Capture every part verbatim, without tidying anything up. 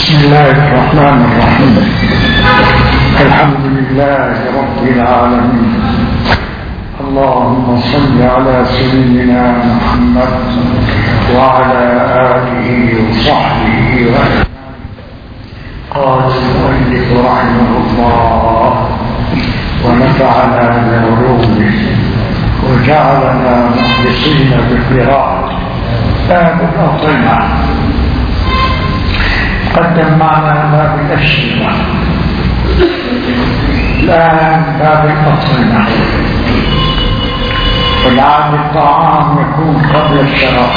بسم الله الرحمن الرحيم. الحمد لله رب العالمين. اللهم صل على سيدنا محمد وعلى آله وصحبه وسلم. قال المؤلف رحمه الله ونفعنا بعلومه وجعلنا مخلصين بالقراءة. باب الأطعمة. قدم معنا باب الأشربة، الآن باب الأطعمة. والعادة الطعام يكون قبل الشراب،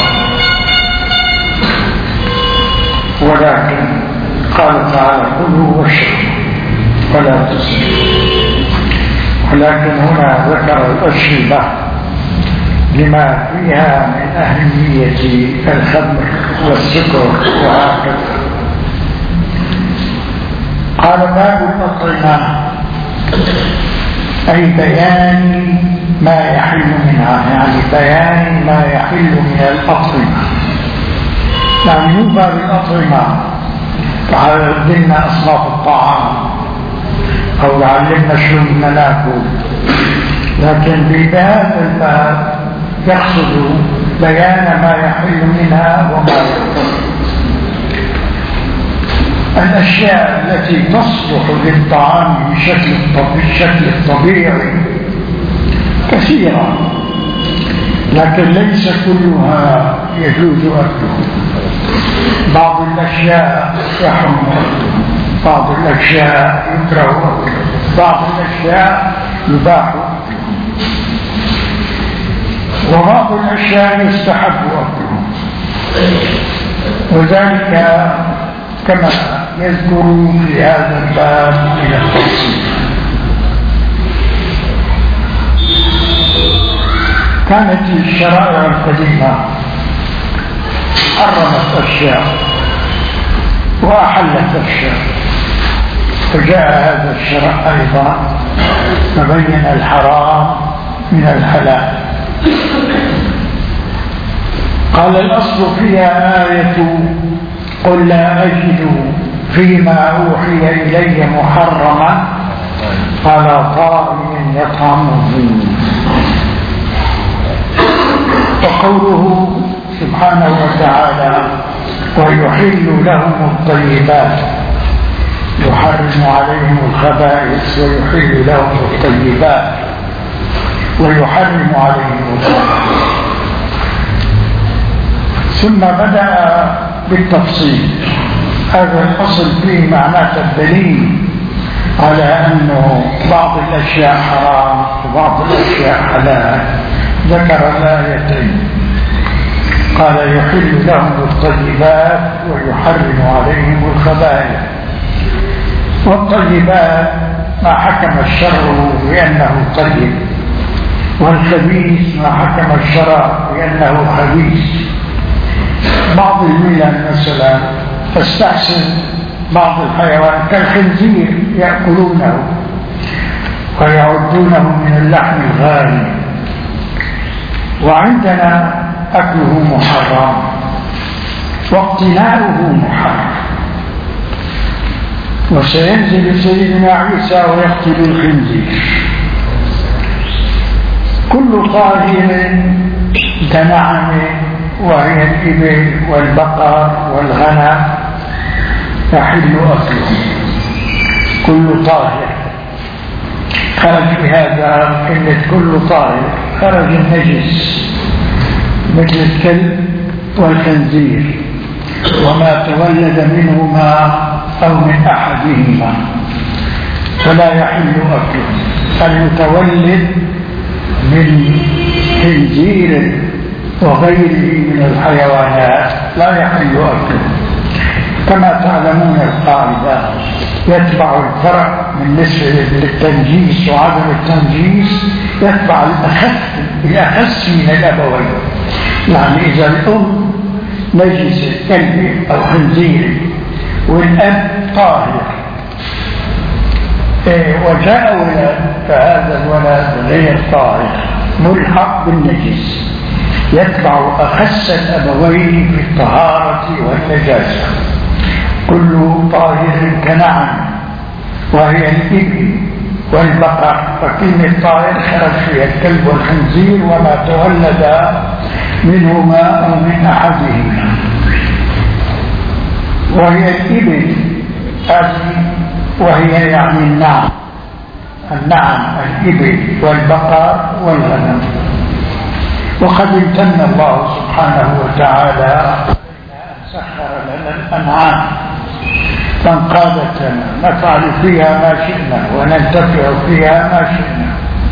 ولكن قال تعالى كلوا واشربوا ولا تسرفوا، ولكن هنا ذكر الأشربة لما فيها من أهمية الخمر والسكر وهكذا. قال باب الأطعمة أي بيان ما يحل منها، يعني بيان ما يحل من الأطعمة. يعني مو باب الأطعمة تعلمنا أصناف الطعام أو علمنا شو بدنا ناكل، لكن بهذا الباب يقصد بيان ما يحل منها وما يحل. الأشياء التي تصلح للطعام بشكل بالشكل الطبيعي كثيرة، لكن ليس كلها يجوز أكله. بعض الأشياء يحرم أكله، بعض الأشياء يكره أكله، بعض الأشياء يباح أكله، وبعض الأشياء يستحب أكله، وذلك كما يذكر في هذا الباب من التفصيل. كانت الشرائع القديمة حرمت أشياء وأحلت أشياء، وجاء هذا الشرع أيضا فبين الحرام من الحلال. قال الأصل فيها آية قل لا أجد فيما أوحي إلي محرما على طاعم يطعمه. وقوله سبحانه وتعالى ويحل لهم الطيبات يحرم عليهم الخبائث ويحل لهم الطيبات ويحرم عليهم الخبائث. ثم بدأ بالتفصيل. هذا الفصل فيه معناه الدليل على أنه بعض الأشياء حرام وبعض الأشياء حلال. ذكر الآيتين، قال يحل لهم الطيبات ويحرم عليهم الخبائث. والطيبات ما حكم الشرع بأنه طيب، والخبيث ما حكم الشرع بأنه خبيث. بعض الملل مثلا تستحسن بعض الحيوان كالخنزير يأكلونه ويعدونه من اللحم الغالي، وعندنا أكله محرم واقتناؤه محرم. وسينزل سيدنا عيسى ويقتل الخنزير. كل طاهر كنعم وهي الإبل والبقر والغنم يحل أكله. كل طاهر خرج في هذا كلمة كل طاهر، خرج النجس مثل الكلب والخنزير وما تولد منهما أو من أحدهما فلا يحل أكله. المتولد من خنزير وغيره من الحيوانات لا يحل أكله. كما تعلمون القاعدة يتبع الفرع بالنسبة للتنجيس وعدم التنجيس يتبع الأخف الأخس من الأبوين. يعني إذا الأم نجسة كلب أو خنزير والأب طاهر إيه وجاء ولد، فهذا الولد غير طاهر ملحق بالنجس، يتبع أخس الأبوين في الطهارة والنجاسة. كل طاهر كنعم وهي الإبل والبقر، وكلمة طاهر خرج فيها الكلب والخنزير وما تولد منهما أو من أحدهما. وهي الإبل هذه وهي يعني النعم، النعم الإبل والبقر والغنم. وقد امتن الله سبحانه وتعالى أن سخر لنا الأنعام فانقادت لنا نفعل فيها ما شئنا وننتفع فيها ما شئنا.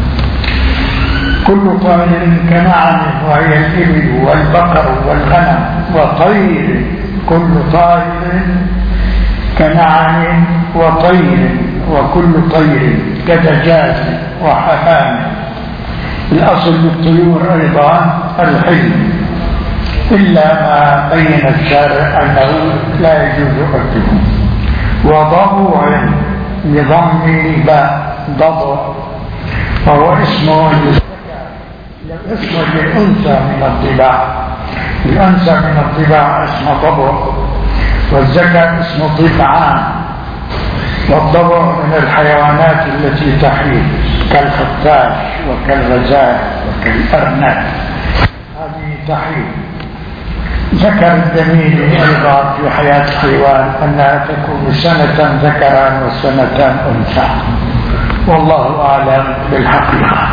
كل طائر كنعم وهي الإبل والبقر والغنم وطير، كل طائر كنعم وطير، وكل طير كدجاج وحمام. الأصل بالطيور أيضا الحلم، إلا ما بين الشارع أنه لا يجوز أكله. وضبع بضم الباء ضبع، وهو اسم اسم للأنثى من الضباع، الأنثى من الضباع اسم ضبع، والذكر اسم ضبعان. والضبع من الحيوانات التي تحيط كالخفاش وكالغزال وكالأرنب، هذه تحيط. ذكر الدليل أيضا في حياة الحيوان أنها تكون سنة ذكرا وسنة أنثى، والله أعلم بالحقيقة.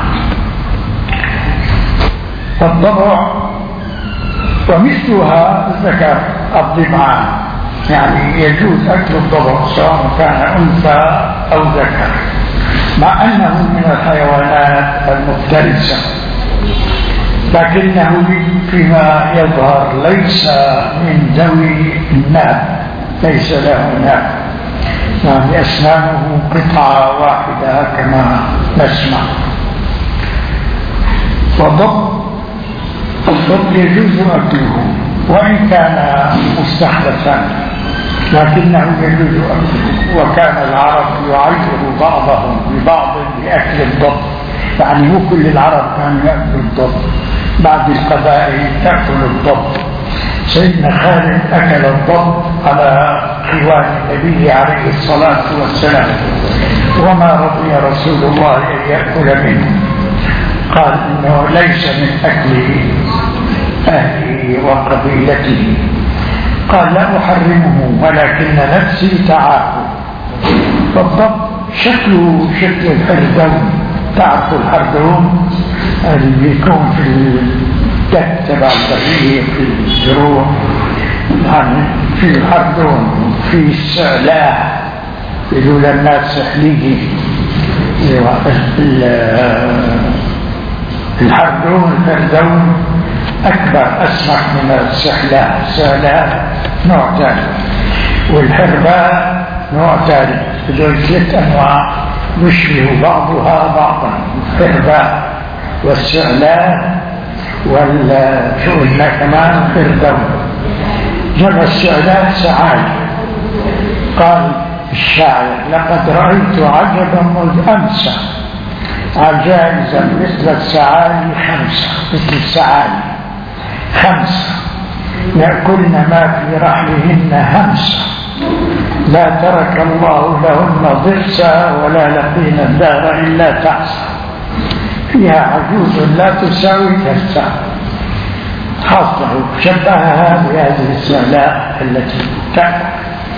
فالضبع ومثلها ذكر الضبعان، يعني يجوز أكل الضبع سواء كان أنثى أو ذكر، مع أنه من الحيوانات المفترسة، لكنه فيما يظهر ليس من ذوي الناب، ليس له ناب، يعني أسنانه قطعة واحدة كما نسمع. والضب الضب يجوز أكله وإن كان مستحدثا، لكنه يجوز أكله. وكان العرب يعير بعضهم ببعض لأكل الضب، يعني مو كل العرب كانوا يأكلوا الضب، بعض القبائل تأكل الضب. سيدنا خالد أكل الضب على حوار النبي عليه الصلاة والسلام، وما رضي رسول الله أن يأكل منه، قال إنه ليس من أكل أهله وقبيلته. قال لا أحرمه ولكن نفسي تعافه. فالضب شكله شكل الحردون، تعرفوا الحردون اللي بيكون في الدك تبع البرية في الزروع، يعني في الحردون في السعلاء يقولوا للناس سحلية. الحردون الحردون أكبر أسمك من السحلاء، السحلاء نوع ثاني، والحرباء نوع ثالث. هذول ثلاث أنواع يشبه بعضها بعضا، الحرباء والسعلاء والشو قلنا كمان حردون. جمع السعلاء سعاي. قال الشاعر لقد رأيت عجبا مذ أمسى عجائزا مثل السعالي خمسة، مثل السعالي خمسة يأكلن ما في رحلهن همسة، لا ترك الله لهن ضرسا ولا لقين الدار إلا تعسى، فيها عجوز لا تساوي كرسا. خاصة شبهها بهذه السعلاء التي تأكل.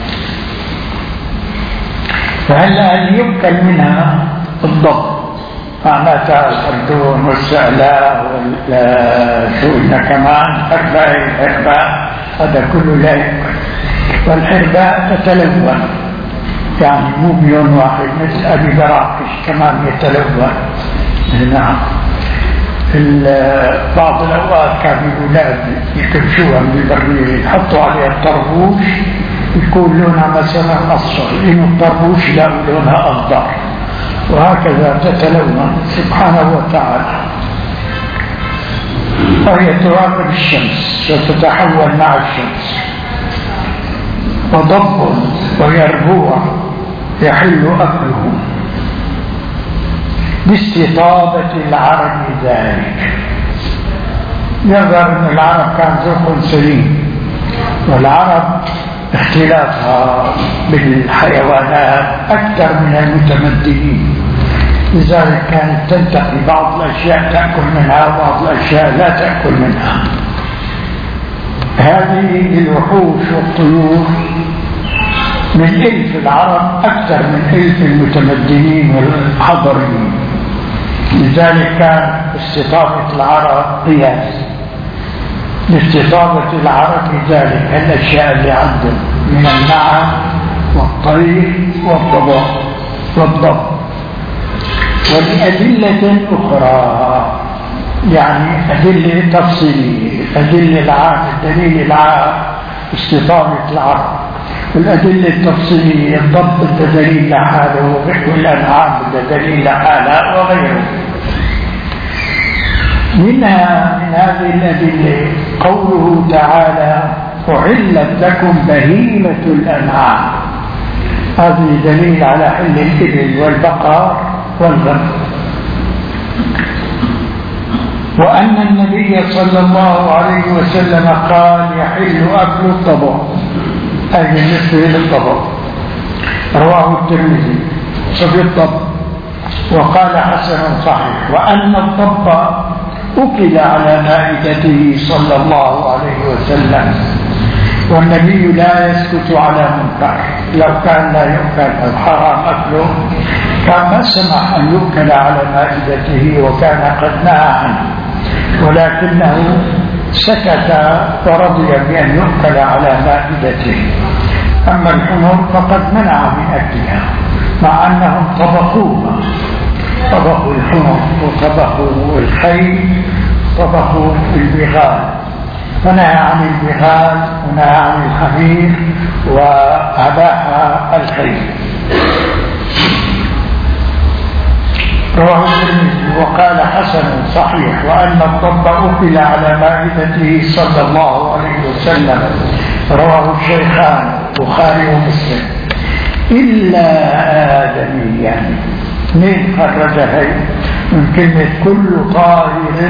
فهلا هل يؤكل منها الضب؟ معناتها الخردون والسعلاء والشؤون كمان حرباء الحرباء، هذا كله لا يؤكل. والحرباء تتلون، يعني مو بلون واحد، مثل أبي براقش كمان يتلون. نعم، بعض الأوقات كان الأولاد يكبشوها من البرية يحطوا عليها الطربوش يكون لونها مثلا أصفر، لأن الطربوش لا لونها أخضر، وهكذا تتلون سبحانه وتعالى. وهي تراقب الشمس وتتحول مع الشمس. وضب ويربوع يحل أكله باستطابة العرب ذلك. يظهر أن العرب كان ذوق سليم، والعرب اختلاطها بالحيوانات أكثر من المتمدنين، لذلك كانت تنتقي بعض الأشياء تأكل منها وبعض الأشياء لا تأكل منها. هذه الوحوش والطيور من إلف العرب أكثر من إلف المتمدنين والحضريين، لذلك كان استطابة العرب قياس لاستطابة العرب لذلك الأشياء اللي عندهم من النعم والطير والضباب والضب. ولأدلة أخرى يعني أدلة تفصيلية، الأدلة العام الدليل العام استطابة العرب، والأدلة التفصيلية الضبط الدليل لحاله والأنعام الدليل لحالها وغيره. منها من هذه الأدلة قوله تعالى أحلت لكم بهيمة الأنعام، هذه دليل على حل الإبل والبقر والغنم. وأن النبي صلى الله عليه وسلم قال يحل أكل الضبع، أي بالنسبة للضبع، رواه الترمذي صفي الضب، وقال حسن صحيح. وأن الضب أكل على مائدته صلى الله عليه وسلم، والنبي لا يسكت على منكر، لو كان لا يؤكل الحرام أكله كان ما سمح أن يؤكل على مائدته وكان قد نهى عنه، ولكنه سكت ورضي بأن يؤكل على مائدته. أما الحمر فقد منع من أكلها مع أنهم طبخوها، طبخوا الحمر وطبخوا الخيل طبخوا البغال، فنهى عن البغال ونهى عن الحمير وأباح الخيل. رواه الترمذي وقال حسن صحيح. وأن الضب أكل على مائدته صلى الله عليه وسلم، رواه الشيخان البخاري ومسلم، إلا آدميا. من خرجها من كلمة كل طاهر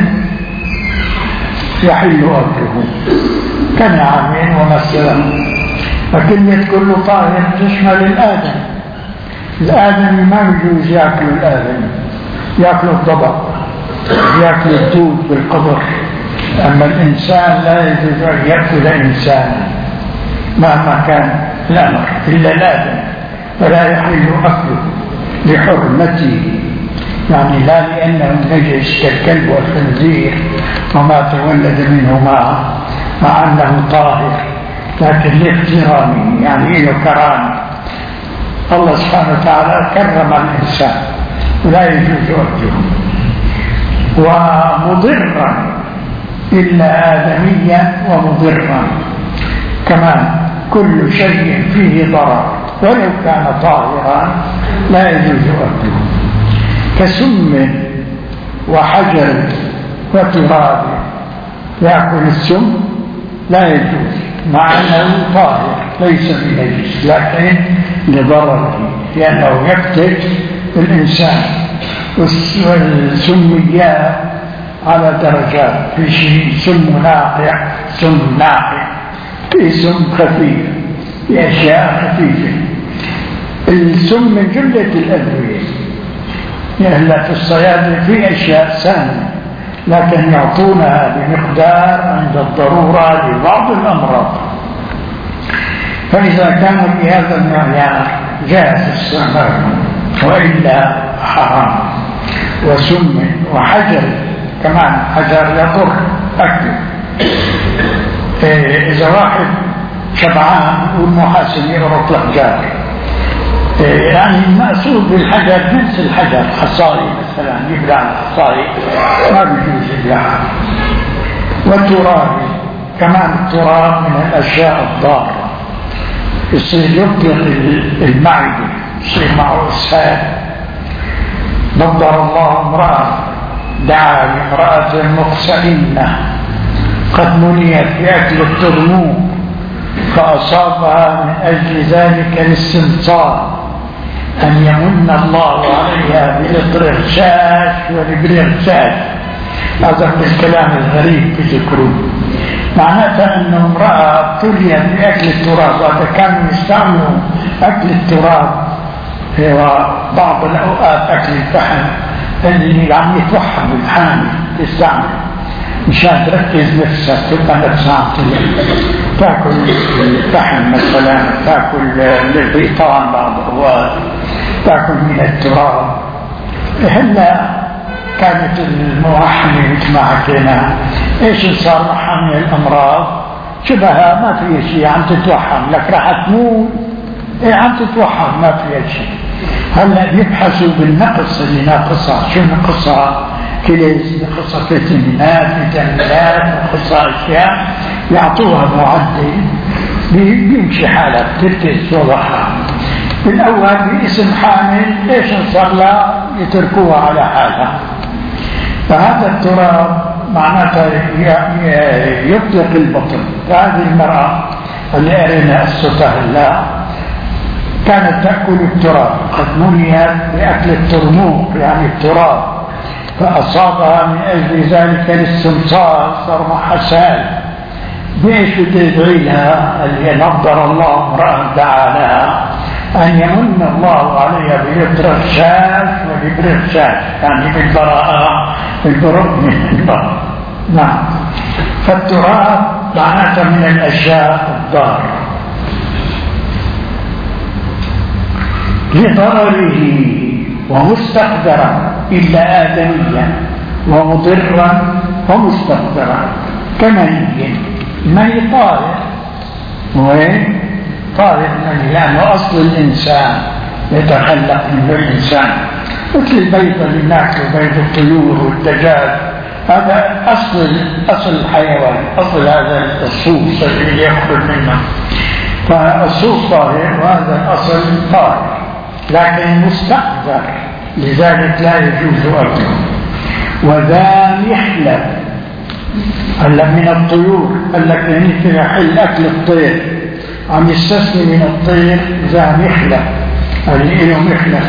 يحل أكله كنعم ومثلا، فكلمة كل طاهر تشمل الآدم. الآدمي ما يجوز يأكل الآدمي، يأكل الضبع، يأكل الدود بالقبر، أما الإنسان لا يجوز أن يأكل إنسانا مهما كان الأمر إلا الآدم، فلا يحل أكله لحرمته، يعني لا لأنه نجس كالكلب والخنزير وما تولد منهما مع أنه طاهر، لكن لاحترامه يعني له كرامة. الله سبحانه وتعالى كرم الإنسان ولا يجوز أكله. ومضرا إلا آدميا ومضرا كمان، كل شيء فيه ضرر ولو كان طاهرا لا يجوز أكله، كسم وحجر وتراب، يأكل السم لا يجوز مع أنه طاهر ليس بنجس، لكن لضرره لأنه يقتل الإنسان. والسميات على درجات، في شيء سم ناقع، سم ناقع، في سم خفيف، في أشياء خفيفة. السم من جملة الأدوية، يعني في الصيادلة في أشياء سامة لكن يعطونها بمقدار عند الضرورة لبعض الأمراض، فإذا كانوا بهذا المعيار جاء السماء، وإلا حرام. وسم وحجر كمان، حجر يضر أكل. إذا واحد شبعان والمحاسن يغرق الحجار، يعني المقصود بالحجر جنس الحجر، حصاري مثلا يبلع الحصاري ما بيجوز يبلعها. والتراب كمان، التراب من الأشياء الضارة، يصير يبطل المعدة، يصير معه إسهال. نظر الله امرأة دعا لامرأة مقسئنة قد منيت بأكل الترموم فأصابها من أجل ذلك الاستنصار أن يمن الله عليها بالإطرشاش والإبرشاش. هذا من الكلام الغريب بذكره، معناتها أن امرأة ابتليت بأكل التراب، وهذا كانوا يستعملوا أكل التراب هو بعض الأوقات أكل الفحم اللي عم يتوحم الحامل تستعمل مشان تركز نفسها، تبقى نفسها تاكل الفحم مثلا، تاكل الغيطان بعض الأوقات، تاكل من التراب. هلا كانت الموحمة مثل ما حكينا، ايش صار معها من الامراض؟ شبهها ما في شيء، عم تتوحم لك راح تموت، ايه عم تتوحم ما في شيء. هلا بيبحثوا بالنقص اللي ناقصها، شو نقصها؟ كليز، نقصها فيتامينات، فيتامينات، نقصها اشياء، يعطوها معدل بيمشي حالها بتركز وضعها. بالاول باسم حامل ايش صار لها؟ يتركوها على حالها. فهذا التراب معناته يطلق البطن. فهذه المرأة اللي قرينا قصتها هلا كانت تأكل التراب، قد منيت بأكل الترموق يعني التراب، فأصابها من أجل ذلك الاستمصار، صار معها سال. بإيش بتدعي لها؟ اللي نظر الله امرأة دعا لها أن يمن الله عليها بيبرة شاش وبيبرة شاش، يعني بالبراءة، بالبراء من الله. نعم. فالتراب معناته من الأشياء الضارة لضرره ومستقدرا إلا آدميا، ومضرا ومستقدرا كمني. المني طارئ، وين طارئ المني لأنه أصل الإنسان يتخلق منه الإنسان، مثل البيض اللي ناكله، بيض الطيور والدجاج، هذا أصل أصل الحيوان، أصل هذا الصوص اللي يخرج منه. فالصوص طاهر وهذا الأصل طاهر، لكن مستقدر، لذلك لا يجوز أكله. وذا يحلب، هلا من الطيور قال لك يعني يحل أكل الطير، عم يستثني من الطير ذا يحلب، اللي له مخلب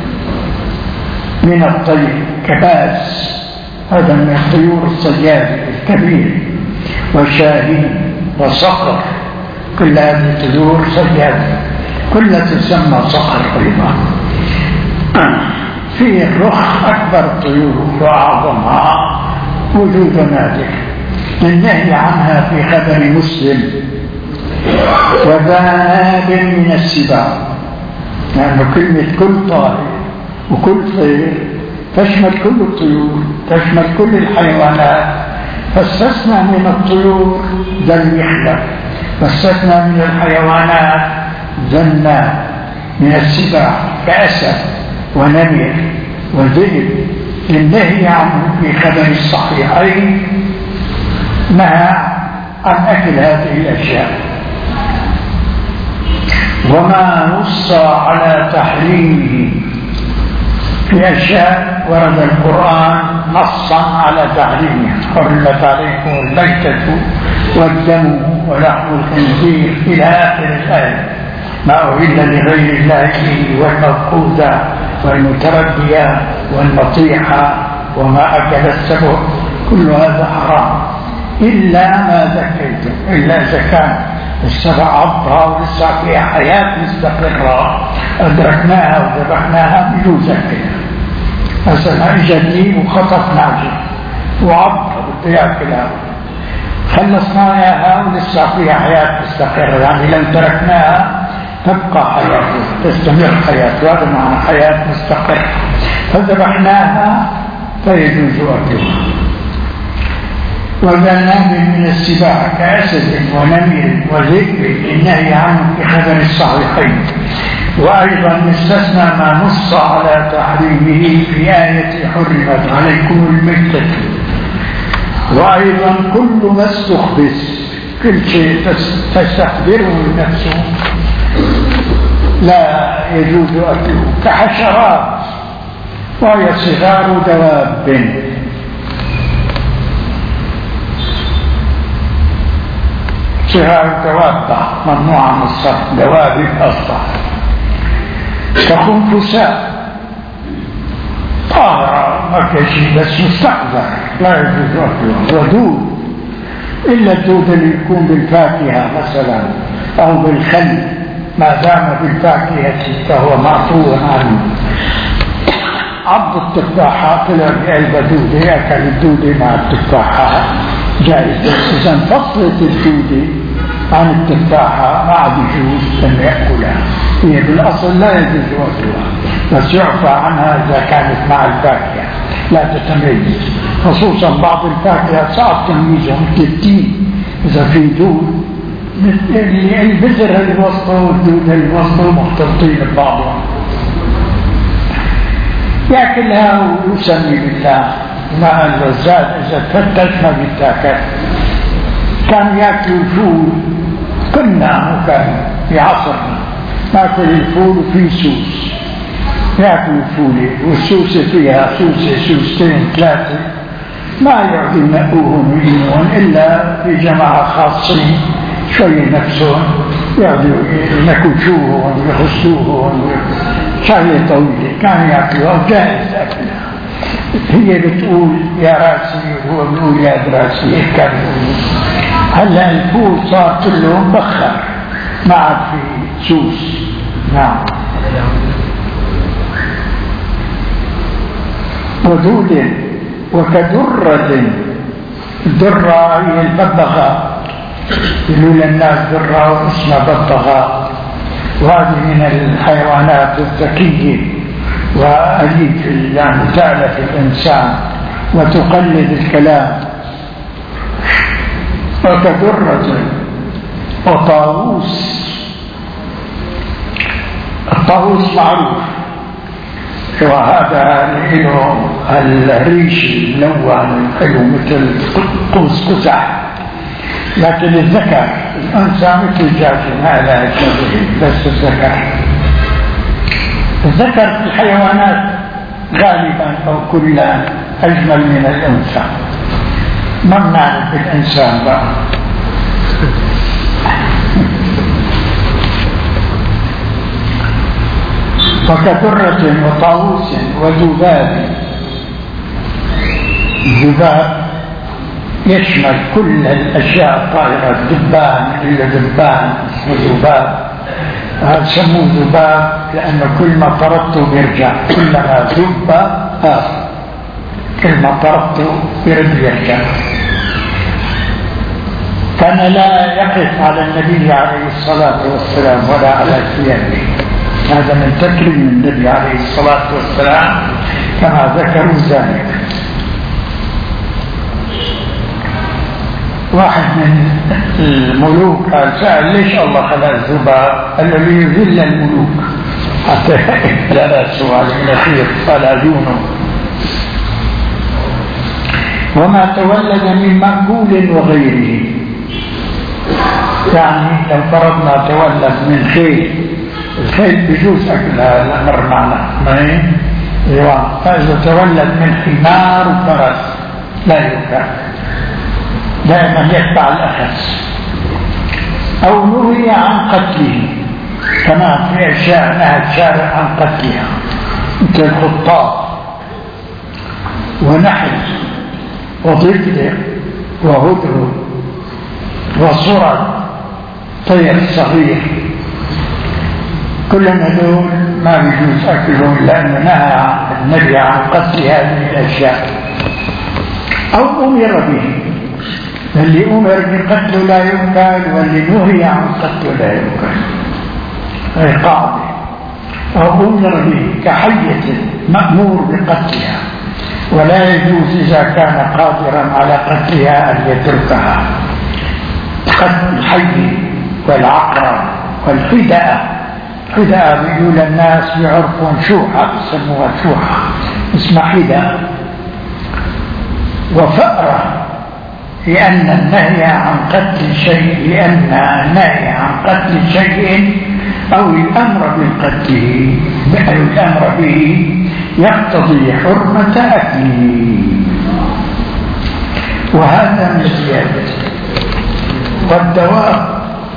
من الطير كباس، هذا من الطيور الصيادة الكبير، وشاهين وصقر، كل هذه الطيور صيادة كلها تسمى صقر أيضا. في الرخ أكبر الطيور وأعظمها وجود نادر، النهي عنها في خبر مسلم. وذاب من السباع، لأنه يعني كلمة كل طائر وكل طير تشمل كل الطيور، تشمل كل الحيوانات، فاستثنى من الطيور ذا المخلب، واستثنى من الحيوانات ذا الناب، من السباع كأسد ونمر وذئب، للنهي عنه في خبر الصحيحين نهى عن أكل هذه الأشياء. وما نص على تحريمه في أشياء ورد القرآن نصا على تحريمها، حرمت عليكم الميتة والدم ولحم الخنزير إلى آخر الآية، ما أهل لغير الله به، والموقوذة والمتردية والنطيحة وما أكل السبع، كل هذا حرام إلا ما ذكيتم، إلا إذا كان السبع عضها ولسه فيها حياة مستقرة أدركناها وذبحناها بجوز أكلها. مثلا إجا وخطف نعجة وعضها بده يأكلها، خلصنا إياها ولسه فيها حياة مستقرة، يعني لو تركناها تبقى حياته، تستمر حياته، هذا معنى حياة مستقرة، فذبحناها فيجوز أكلها. وذناب من السباع كأسد ونمر وذئب، النهي عنه في خبر الصحيحين. وأيضا استثنى ما نص على تحريمه في آية حرمت عليكم الميتة. وأيضا كل ما استخبث، كل شيء تستخبره نفسه لا يجوز أكله، كحشرات وهي صغار دواب، صغار دواب ممنوعة من الصرف، دواب الأصح، كخنفساء طاهرة ما في شيء بس مستقذر لا يجوز أكله. ودود إلا الدود اللي يكون بالفاكهة مثلا أو بالخل، ما دام بالفاكهة فهو معفو عنه. عض التفاحة طلع بعلبة دودة، يأكل الدودة مع التفاحة جائز. إذا انفصلت الدودة عن التفاحة ما عاد يجوز أن يأكلها، هي بالأصل لا يجوز أكلها، بس يعفى عنها إذا كانت مع الفاكهة لا تتميز، خصوصا بعض الفاكهة صعب تمييزها مثل التين إذا في دود، البذر اللي وسطه والدود اللي وسطه مختلطين ببعضهم، يأكلها ويسمي بالله. ما الزاد إذا تفتت ما بيتاكل. كان يأكل الفول، كنا وكان في عصرنا ناكل الفول وفي سوس، يأكل الفول والسوسة فيها سوسة سوستين ثلاثة، ما يقعد ينقوهم ويجيبون إلا في جماعة خاصين شوي نفسهم يقعدوا ينكشوهم ويخصوهم شوية طويلة، كان يأكلوها جائز أكلها. هي بتقول يا راسي وهو بيقول يا دراسي، كان هلا الفول صار كله مبخر ما عاد في سوس. نعم. ودود وكدرة، الدرة هي الببغاء، يقولوا للناس درة واسمها ببغاء، وهذه من الحيوانات الذكية وأليف يعني تألف الإنسان وتقلد الكلام. وكدرة وطاووس، الطاووس معروف وهذا له الريش الملون حلو مثل قوس قزح، لكن الذكر الأنثى مثل الجاجة ما لا يشبه، بس الذكر الذكر في الحيوانات غالبا أو كلا أجمل من الأنثى، ما بنعرف بالإنسان بقى. وكدرة وطاووس وذباب، الذباب يشمل كل الأشياء الطائرة، الدبان إلا دبان اسمه ذباب، هذا سموه ذباب لأنه كل ما طردته بيرجع، كلما ذب آه كل ما طردته بيرد يرجع. كان لا يقف على النبي عليه الصلاة والسلام ولا على ثيابه، هذا من تكريم النبي عليه الصلاة والسلام كما ذكروا ذلك. واحد من الملوك قال سأل ليش الله خلق الذباب؟ قال له ليذل الملوك حتى جلسوا على النخير فلا دونه. وما تولد من مأكول وغيره، يعني لو فرضنا تولد من خيل، الخيل بجوز أكلها الأمر معنا معين، فإذا تولد من حمار وفرس لا يؤكل، دائما يتبع الأخس. أو نهي عن قتله، كما في أشياء نهى الشارع عن قتلها مثل الخطاط ونحل وضفدع وهدهد وصرد طير صغير، كل هذول ما يجوز أكلهم لأنه نهى النبي عن قتل هذه الأشياء. أو أمر به، اللي أمر بقتله لا يؤكل واللي نهي عن قتله لا يؤكل، هي قاعدة. أو أمر به كحية مأمور بقتلها، ولا يجوز إذا كان قادرا على قتلها أن يتركها. قتل الحي والعقرب والحدأة، حدأة بيقول الناس يعرفون شوحة بسموها شوحة اسمها حدأة. وفأرة، لأن النهي عن قتل شيء لأن النهي عن قتل شيء أو الأمر بالقتله أو الأمر به يقتضي حرمة أكله، وهذا من زيادة. والدواب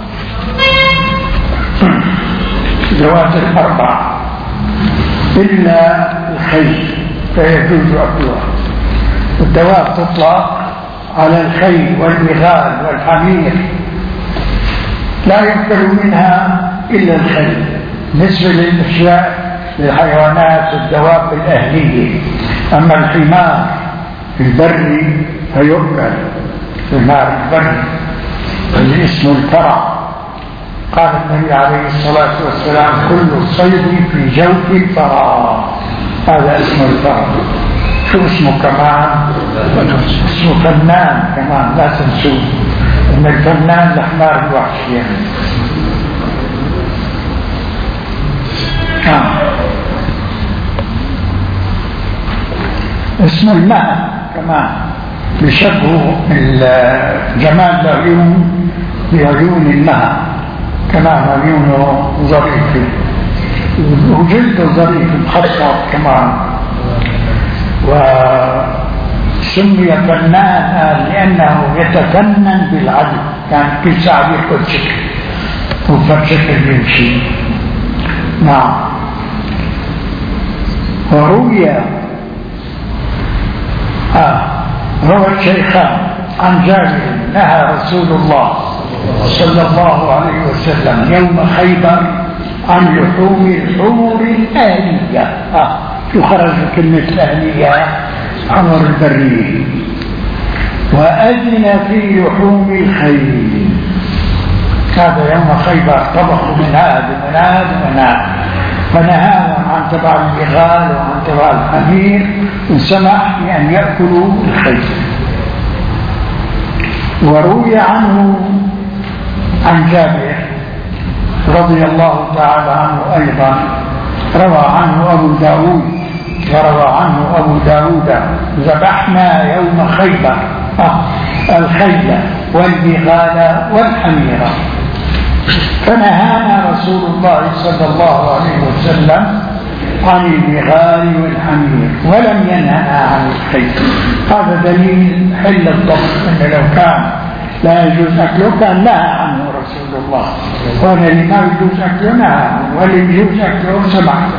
ذوات الأربع إلا الخيل فيجوز أكلها. الدواب تطلق على الخيل والبغال والحمير لا يؤكل منها إلا الخيل. بالنسبة للأشياء للحيوانات والدواب الأهلية، أما الحمار البري فيؤكل، الحمار البري اللي اسمه الكرع. قال النبي عليه الصلاة والسلام: كل صيد في جوف الفراء، هذا اسمه الفراء. شو اسمه كمان؟ اسمه فنان كمان، لا تنسوه ان الفنان الحمار الوحش يعني. آه. اسمه الماء كمان، بشبه جمال العيون بعيون الماء، كمان عيونه ظريفة وجلده ظريف مخطط كمان. وسمي فنانا لأنه يتفنن بالعدل، كان كل ساعة يأخذ شكل وفرشكل يمشي. نعم. وروي آه روى الشيخان عن جابر: نهى رسول الله صلى الله عليه وسلم يوم خيبر عن لحوم الحمر الآلية. آه يخرج كلمة الآلية حمر البرية. وأذن في لحوم الخيل، هذا يوم خيبر طبخوا من هذا ومن هذا ومن هذا، فنهاهم عن تبع البغال وعن تبع الحمير، وسمح بأن يأكلوا الخيل. وروي عنه عن جابر رضي الله تعالى عنه أيضا، روى عنه أبو داود وروى عنه أبو داود: ذبحنا يوم خيبر آه الخيل والبغال والحمير، فنهانا رسول الله صلى الله عليه وسلم عن البغال والحمير ولم ينهنا عن الخيل. هذا دليل حل الضبط، أنه لو كان لا يجوز أكله كان نهى عنه رسول الله، وأنا اللي ما يجوز أكله نهى عنه، واللي يجوز أكله سمعته.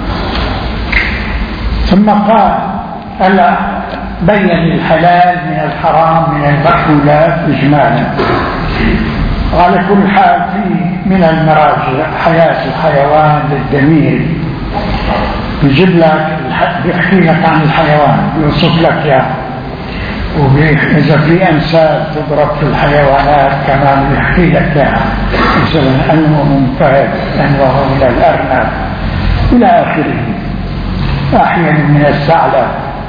ثم قال: ألا بين الحلال من الحرام من المأكولات إجمالا. وعلى كل حال في من المراجع حياة الحيوان للدمير، يجيب لك بيحكي لك عن الحيوان، يوصف لك يعني، وإذا في أمثال تضرب في الحيوانات كمان بيحكي لك يعني، مثلا أنه منفهد، أنه من الأرنب إلى آخره، أحيانا من الثعلب.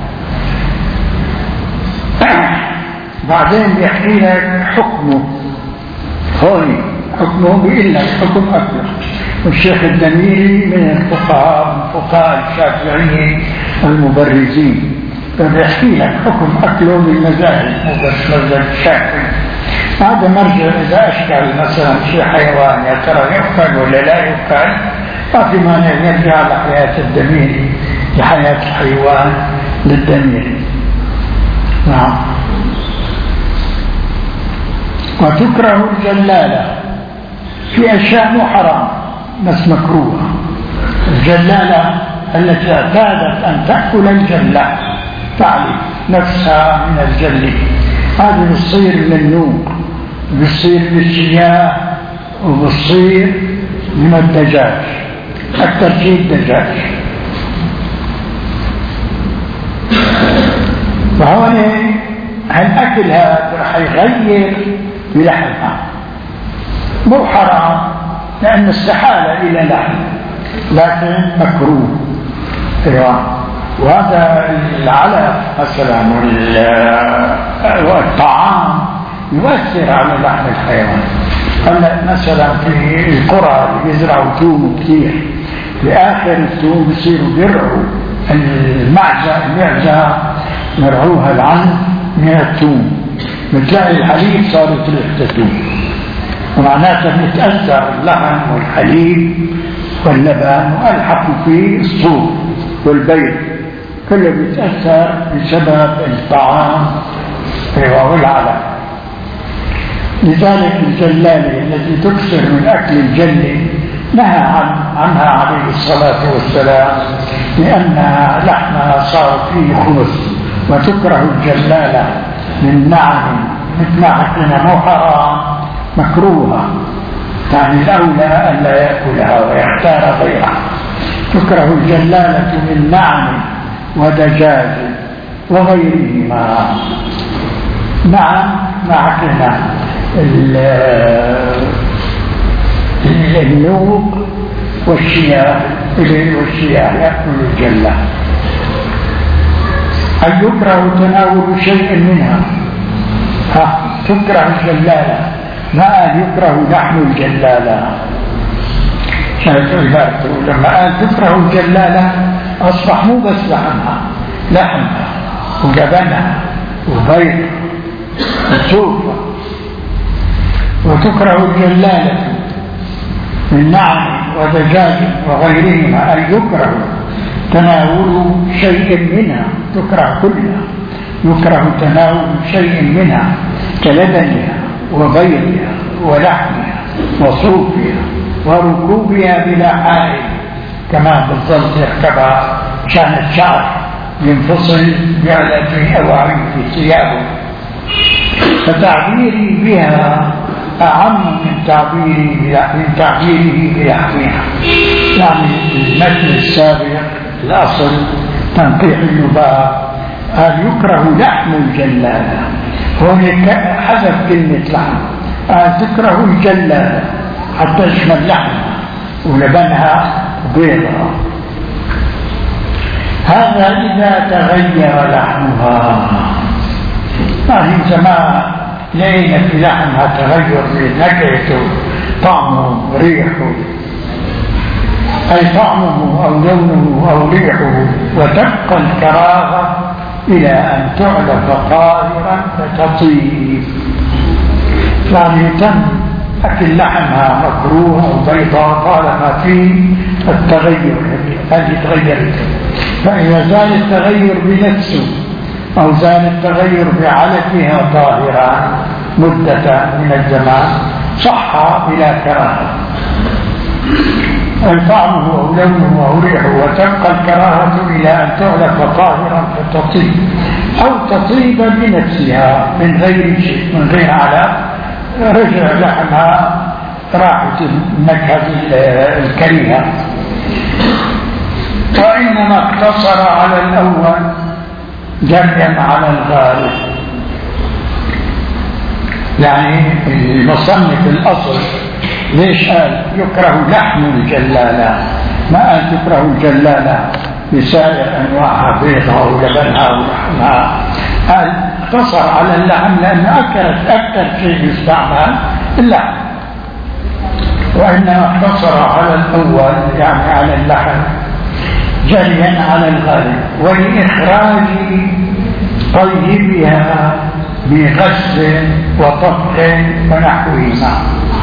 بعدين بيحكي لك حكمه، هون حكمه بيقول لك حكم أكله. والشيخ الدميري من الفقهاء من فقهاء الشافعية المبرزين، فبيحكي لك حكم أكله بالمذاهب، مو بس مذهب الشافعي. هذا مرجع إذا أشكل مثلا شيء حيوان يا ترى يؤكل ولا لا يؤكل، ما في مانع يرجع لحياة الدميري، لحياة الحيوان للدميري. نعم. وتكره الجلالة في أشياء مو حرام بس مكروهة. الجلالة التي اعتادت أن تأكل الجلة، تعلي نفسها من الجل، هذه بتصير من النوق، بتصير من الشياه، وبتصير من الدجاج، أكثر شيء الدجاج. وهون هالأكل هذا رح يغير بلحمها، مو حرام لأن استحالة إلى لحم، لكن مكروه. ايوه. وهذا العلف مثلا والطعام يؤثر على لحم الحيوان. هلا مثلا في القرى اللي يزرعوا توم كثير، لآخر التوم بصيروا يرعوا المعزة المعزة مرعوها العن من التوم، بتلاقي الحليب صارت ريحة التوم، ومعناتها بيتأثر اللحم والحليب واللبن وألحقوا فيه الصوف والبيض، كله بيتأثر بسبب الطعام والعلف. لذلك الجلالة التي تكثر من أكل الجلي نهى عن عنها عليه الصلاة والسلام، لأن لحمها صار فيه خبث. وتكره الجلالة من نعم مثل عقلنا مو حرام مكروهة، يعني الأولى أن لا يأكلها ويختار غيرها. تكره الجلالة من نعم ودجاج وغيرهما. نعم معكنا النوق والشياه، الإبل والشياه يأكل الجلة. هل يكره تناول شيء منها؟ ها تكره الجلالة، ما قال يكره لحم الجلالة. شايف عبارته لما قال تكره الجلالة أصبح مو بس لحمها، لحمها وجبنها وبيض وسوفة. وتكره الجلالة من نعم ودجاج وغيرهما، أن يكره تناول شيء منها، تكره كلها، يكره تناول شيء منها كلبنها وبيضها ولحمها وصوفها وركوبها بلا حائل، كما بالضبط يركبها كان الشعر ينفصل بعلة أواعي في ثيابه. فتعبيري بها أعم من تعبيري من تعبيره بلحمها. يعني المثل السابق الأصل تنقيح اللباب قال يكره لحم الجلالة، هناك حذف كلمة لحم، قال تكره الجلالة حتى يشمل لحمها ولبنها بيضة. هذا إذا تغير لحمها، يعني زمان لقينا في لحمها تغير بنكهته طعمه ريحه، أي طعمه أو لونه أو ريحه، وتبقى الكراهة إلى أن تعلف طاهرا فتطيب. يعني تم أكل لحمها مكروه أو بيضاء طالما فيه التغير، هذه تغيرت. فإذا زال التغير بنفسه أو زال التغير بعلفها طاهرا مدة من الزمان صح بلا كراهة، طعمه أو لونه أو ريحه، وتبقى الكراهة إلى أن تعلف طاهرا فتطيب أو تطيب بنفسها من غير شيء، من غير علف، رجع لحمها راحت النكهة الكريهة. وإنما اقتصر على الأول جريا على الغالب. يعني المصنف الأصل ليش قال يكره لحم الجلالة، ما قال تكره الجلالة بسائر أنواعها بيضها ولبنها ولحمها، قال اقتصر على اللحم لأنه أكثر أكثر شيء يستعمل اللحم. وإنما اقتصر على الأول يعني على اللحم جريا على الغالب، ولإخراج طيبها بغسل وطبخ ونحوهما.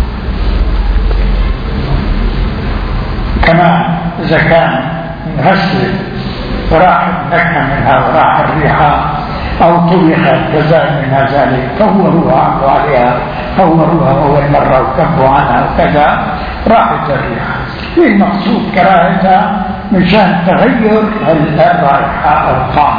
كما إذا كان غسل وراح النكهة منها وراح الريحة أو طبخت كذلك من ذلك فوروها عنه عليها، فوروها أول مرة وكبوا عنها وكذا راحت الريحة. المقصود كراهتها مشان تغير الرائحة أو الطعم.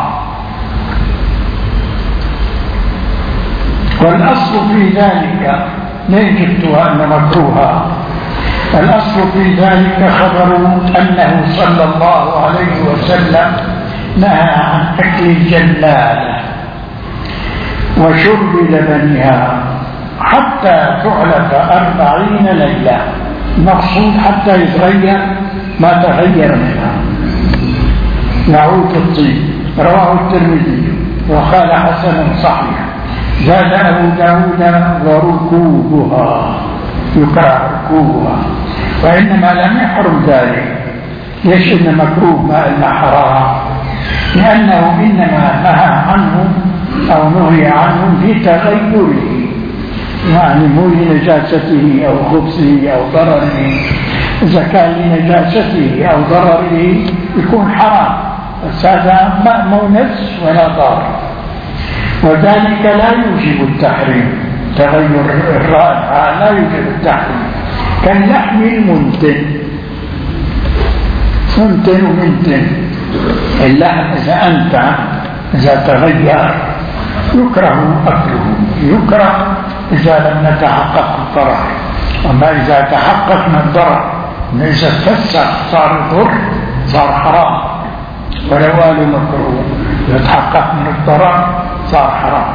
والأصل في ذلك ليه جبتها أن مكروها؟ الأصل في ذلك خبر أنه صلى الله عليه وسلم نهى عن أكل الجلالة وشرب لبنها حتى تعلف أربعين ليلة. مقصود حتى يتغير ما تغير منها، نعود الطيب. رواه الترمذي وقال حسن صحيح. زاد أبو داود وركوبها، يكره ركوبها، وإنما لم يحرم ذلك. ليش إن مكروه ما إلا حرام؟ لأنه إنما نهى عنه أو نهي عنه لتغيره، يعني مو لنجاسته أو خبثه أو ضرره. إذا كان لنجاسته أو ضرره يكون حرام، بس هذا مو نجس ولا ضار، وذلك لا يوجب التحريم. تغير الرائحة لا يوجب التحريم، كاللحم المنتن، منتن ومنتن. اللحم إذا أنت إذا تغير يكره أكله، يكره إذا لم نتحقق الضرر. أما إذا تحققنا الضرر، إذا تفسر صار ضر صار حرام، ولو قالوا مكروه يتحقق من الضرر صار حرام.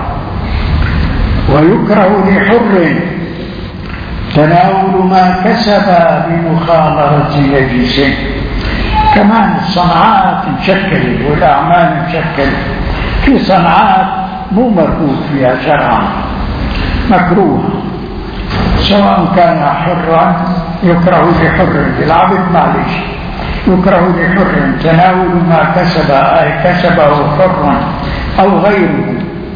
ويكره لحر تناول ما كسب بمخامرة نجس. كمان الصنعات مشكلة والأعمال مشكلة، في صنعات مو مرغوب فيها شرعا مكروه، سواء كان حرا يكره لحر، العبد معلش يكره لحر تناول ما كسب أي كسبه حرا أو غيره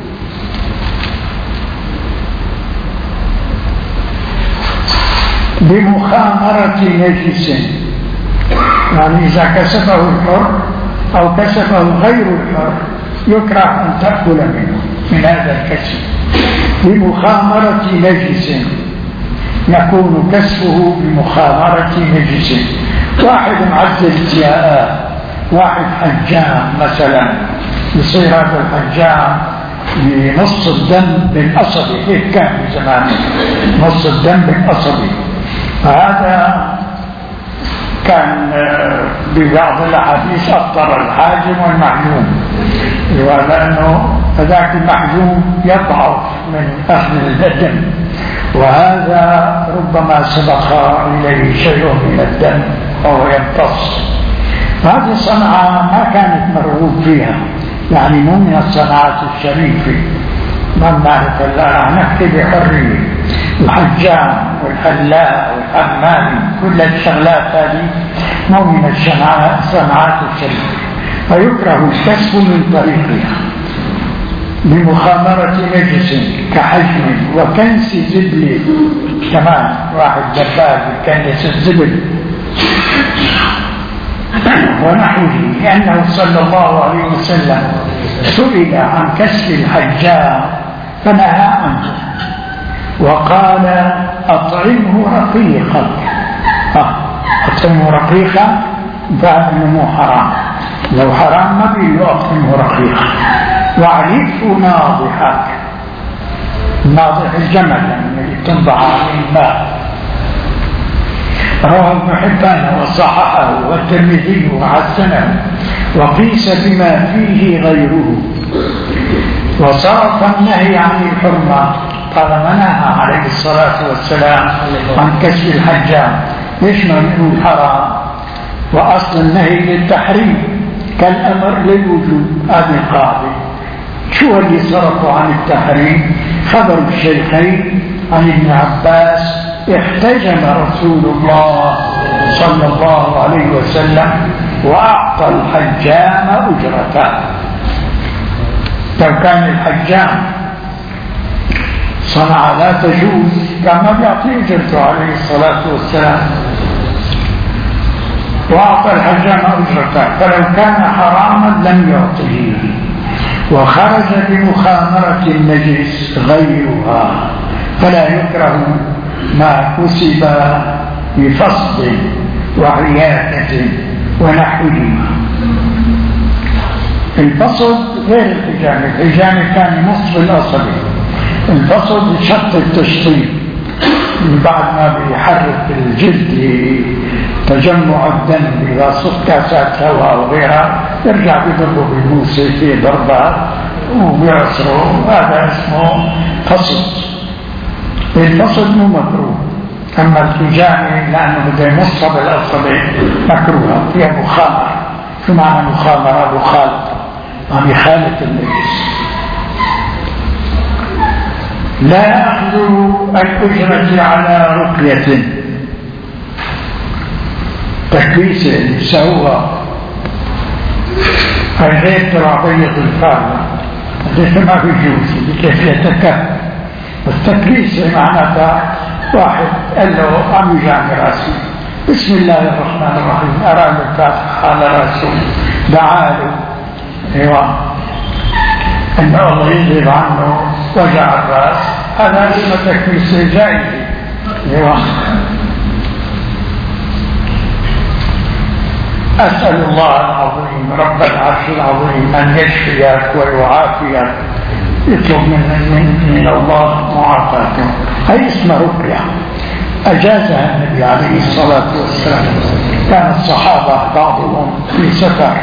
بمخامرة نجس، يعني إذا كسبه الحر أو كسبه غير الحر يكره أن تأكل منه من هذا الكسب بمخامرة نجس، يكون كسبه بمخامرة نجس. واحد معزل ازياءات، واحد حجام مثلا، يصير هذا الحجام بنص الدم بالأصبي، هيك كان في زمان نص الدم بالأصبي، فهذا كان ببعض الأحاديث أفطر الحاجم والمحجوم، لأنه فذاك المحجوم يضعف من أخذ الدم، وهذا ربما سبق إليه شيء من الدم وهو يمتص. هذه الصنعة ما كانت مرغوب فيها، يعني مو من الصناعات الشريفة، ما نعرف الآن نحكي بحرية. الحجام والحلاق والحمام كل الشغلات هذه مو من الصناعات الشريفة، فيكره الكسب من طريقها بمخامرة نجس كحجم وكنس زبل. كمان واحد دباب كنس الزبل ونحوه، لأنه صلى الله عليه وسلم سئل عن كسب الحجام فنهى عنه وقال أطعمه رقيقا. أطعمه رقيقا فإنه مو حرام، لو حرام ما بيقول أطعمه رقيقا. وعليك ناضحك، ناضح الجمل اللي تنضح عليه الماء، رواه ابن حبان وصححه والترمذي وحسنه، وقيس بما فيه غيره. وصرف النهي عن الحرمة، قال منعها عليه الصلاة والسلام عن كسب الحجام، يشمل منه الحرام، وأصل النهي للتحريم كالأمر للوجوب. هذه القاعدة. شو اللي صرفوا عن التحريم؟ خبر الشيخين عن ابن عباس احتجم رسول الله صلى الله عليه وسلم وأعطى الحجام أجرته. لو كان الحجام صنع لا تجوز كان ما بيعطي أجرته عليه الصلاة والسلام، وأعطى الحجام أجرته، فلو كان حراما لم يعطيه. وخرج بمخامرة النجس غيرها، فلا يكره ما كسب بفصل وعياكة ونحوهما. الفصل غير الحجامة، الحجامة كان نصف الأصلي، الفصل بشق التشطيب بعد ما بيحرك الجلد تجمع الدم إذا صف كاسات هواء وغيرها يرجع بضربه بالموسى في ضربات وبيعصره، هذا اسمه فصل. الفصل مو مكروه، أما الحجامة لأنه بده يمص بالأصابع مكروهة، فيها مخامرة. شو معنى مخامرة؟ مخالطة، عم يخالط النجس. لا يأخذ الأجرة على رقية، تكبيسة سوى غير ترابية الفارة، هذا ما بيجوز بكيف يتكبر. والتكبيسة معناتها واحد قال له عم يجعل راسي بسم الله الرحمن الرحيم، أراد الفاتحة على راسه، دعاله ايوه ان الله يذهب عنه وجع الراس، هذا اسمه تكبيسة جائزة. ايوه أسأل الله العظيم رب العرش العظيم أن يشفيك ويعافيك يطلب من, من, من الله معافاته. هي اسمها رقية أجازها النبي عليه الصلاة والسلام. كان الصحابة بعضهم في سفر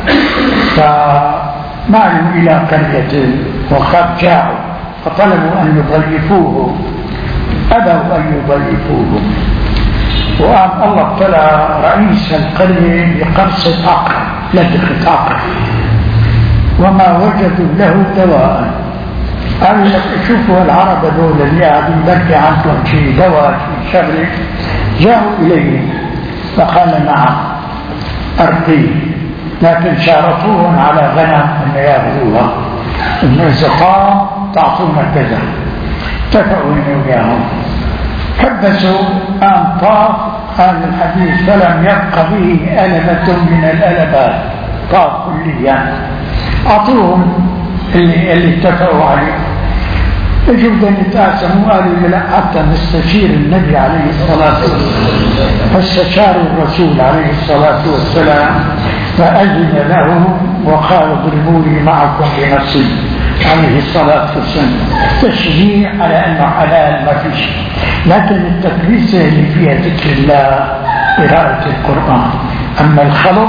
فمالوا إلى قرية وقد جاءوا فطلبوا أن يضيفوه، أبوا أن يضيفوه، وقام الله ابتلى رئيس القرية بقرصة عقرب، لدغة عقرب، وما وجدوا له دواء. قالوا لك شوفوا العرب دول اللي قاعدين بلكي عندهم شيء دواء شيء شغله. جاءوا إليه فقال نعم أرقيه، لكن شارطوهم على غنم أن يأخذوها، إن إذا قام تعطونا كذا. اتفقوا وياهم، كبسوا قام طاف. قال الحديث فلم يبق به ألبة من الألبات، طاف كليا. أعطوهم اللي, اللي اتفقوا عليه. اجوا بدهم يتقاسموا، قالوا لا حتى نستشير النبي عليه الصلاة والسلام. فاستشاروا الرسول عليه الصلاة والسلام فأذن له وقال اضربوني معكم بنصيب عليه الصلاة والسلام. تشجيع على أنه حلال ما فيش، لكن التكريسة اللي فيها ذكر الله قراءة القرآن. أما الخلط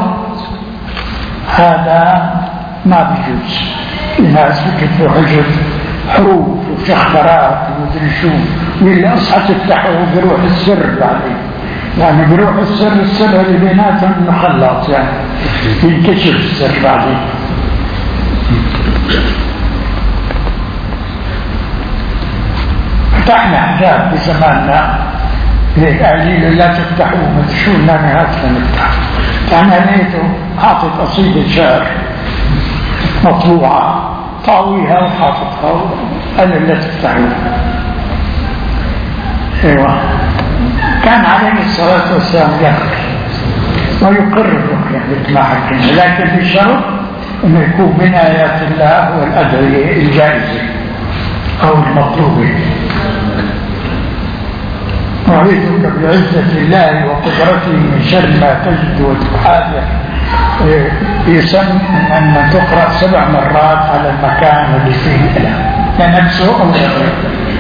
هذا ما بيجوز. الناس بكتبوا حجر حروف وشخبرات ومدري شو، واللي أصحى تفتحه بروح السر بعدين، يعني بروح السر السر اللي بيناتهم مخلط، يعني ينكشف السر بعدين. فتحنا حجاب بزماننا هيك قايلين لا تفتحوه ما شو لنا نهاية نفتح. أنا لقيته حاطط قصيدة شعر مطبوعة طاويها وحاططها، قال لا تفتحوه. ايوه كان عليه الصلاة والسلام يقر ويقر الرقية مثل ما حكينا، لكن بشرط انه يكون من آيات الله والأدعية الجائزة أو المطلوبة. أعيذك بعزة الله وقدرته من شر ما تجد وتحاذر. يسمى أن تقرأ سبع مرات على المكان اللي فيه الألم لنفسه أو غيره.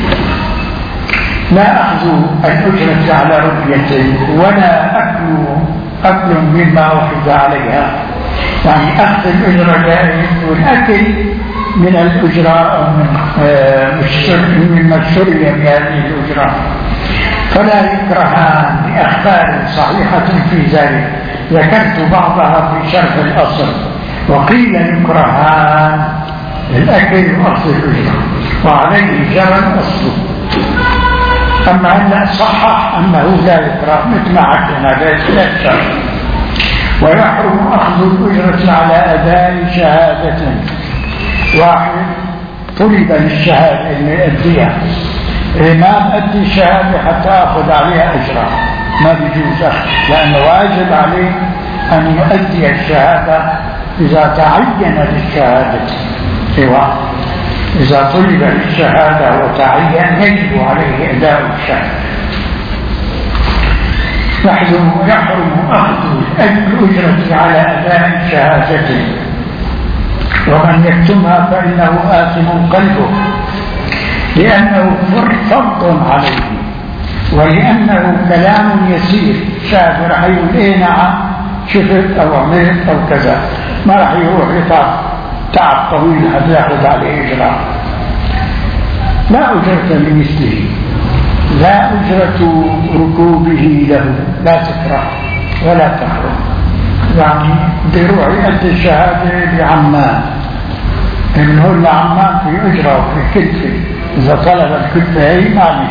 لا أخذ الأجرة على رقيته ولا أكل أكل مما أخذ عليها، يعني أخذ الأجرة جائز، والأكل من الأجرة أو من مما اشتري بهذه الأجرة. فلا يكرهان بأخبار صحيحة في ذلك، ذكرت بعضها في شرح الأصل. وقيل يكرهان الأكل وأخذ الأجرة وعليه جرى الأصل. أما أن صحح أنه لا يكره مثل ما عدنا لا شرح. ويحرم أخذ الأجرة على أداء شهادة. واحد طلب للشهادة أن يؤديها، ما أدي الشهادة حتى أخذ عليها أجرا، ما بيجوز أخذ، لأنه واجب عليه أن يؤدي الشهادة إذا تعين للشهادة. إيوه إذا طلب للشهادة وتعين يجب عليه أداء الشهادة. يحرم أخذ الأجرة على أداء الشهادة، ومن يكتمها فإنه آثم قلبه، لأنه فرض عليه، ولأنه كلام يسير. شاب رح يقول إيه نعم شفت أو عملت أو كذا، ما رح يروح يتعب تعب طويل حتى يأخذ عليه إجراء. لا أجرة لمثله، لا أجرة ركوبه له، لا تكره ولا تحرم. يعني بيروح يؤدي الشهادة بعمان، من هو لعمان في أجرة وفي كلفة، إذا طلب الكلفة هي معلش،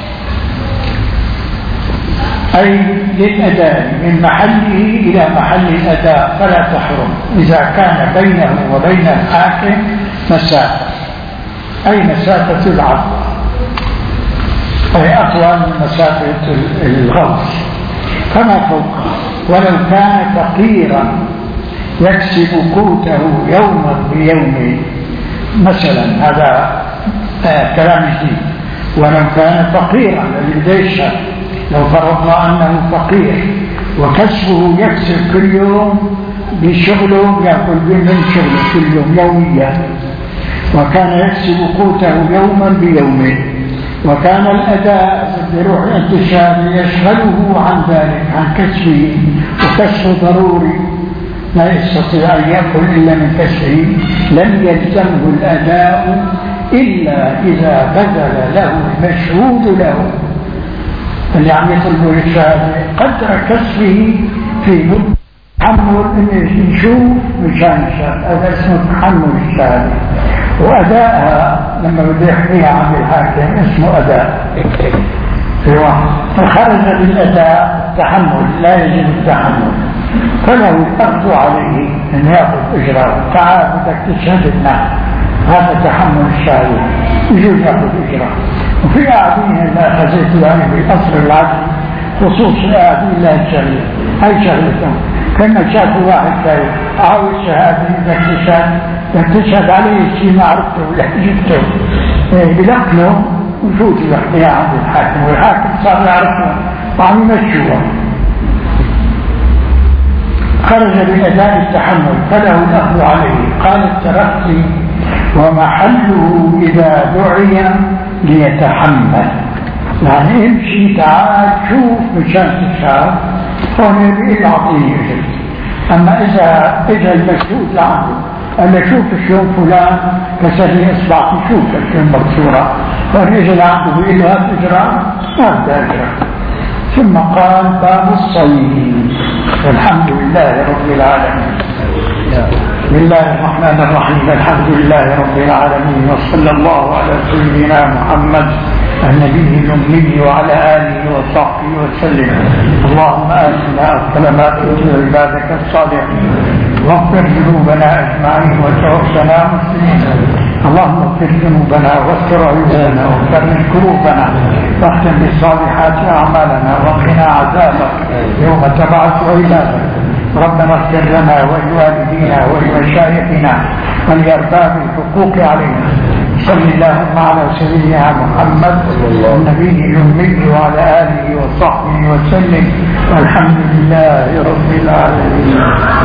أي للأداء من محله إلى محل الأداء فلا تحرم إذا كان بينه وبين الحاكم مسافة، أي مسافة العرض، أي أطول من مسافة الغوص فما فوقها. ولو كان فقيرا يكسب قوته يوما بيوم مثلا، هذا آه كلام جديد. ولو كان فقيرا لديش، لو فرضنا أنه فقير وكسبه يكسب كل يوم بشغله، يأكل من شغله كل يوم يوميا، وكان يكسب قوته يوما بيومه، وكان الأداء بروح الانتشار يشغله عن ذلك، عن كسبه، وكسبه ضروري لا يستطيع أن يأكل إلا من كسبه. لم يلزمه الأداء إلا إذا بذل له المشهود له، اللي عم يطلبوا الشهادة قدر كسبه في مدة تحمل إنه يشوف مشان الشهادة، هذا اسمه تحمل الشهادة. وأداءها لما بده يحكيها عن الحاكم اسمه أداء في واحد، فخرج بالأداء التحمل، لا يجب التحمل، فله الأخذ عليه أن يأخذ إجراء. تعال بدك تشهد لنا، هذا تحمل الشهادة، يجوز يأخذ إجراء. وفي قاعدين اللي أخذت يعني بالأصل العدل خصوص قاعدين لا تشغل، هاي شغلتهم. كما شافوا واحد كاي عاوز شهادة بدك تشهد، بدك تشهد عليه شيء ما عرفته ولا جبته، بلقنه وفوت يحكيها عند الحاكم، والحاكم صار يعرفه وعم يمشوه. خرج بأداء التحمل فله الأخذ عليه. قال الترقي ومحله إذا دعي ليتحمل، يعني امشي تعال شوف مشان تشهد، هون بيقول أعطيني أجر. أما إذا إذا المشهود لعنده قال له شوف شلون فلان كسر لي إصبعتي، شوف شلون مكسورة، هون إجا لعنده بيقول له هذا إجراء، ما بده إجراء. ثم قال باب الصيد. والحمد لله رب العالمين. بسم الله الرحمن الرحيم. الحمد لله رب العالمين، وصلى الله على سيدنا محمد النبي الأمي وعلى آله وصحبه وسلم. اللهم آتنا أفضل ما تؤتي عبادك الصالحين، واغفر ذنوبنا أجمعين، وتوفنا مسلمين. اللهم اغفر ذنوبنا واستر عيوبنا وفرج كروبنا، واختم بالصالحات أعمالنا، وقنا عذابك يوم تبعث عبادك. ربنا اغفر لنا ولوالدينا ولمشايخنا ولأرباب الحقوق علينا. صلى اللهم على سيدنا محمد النبي الأمي وعلى آله وصحبه وسلم، والحمد لله رب العالمين.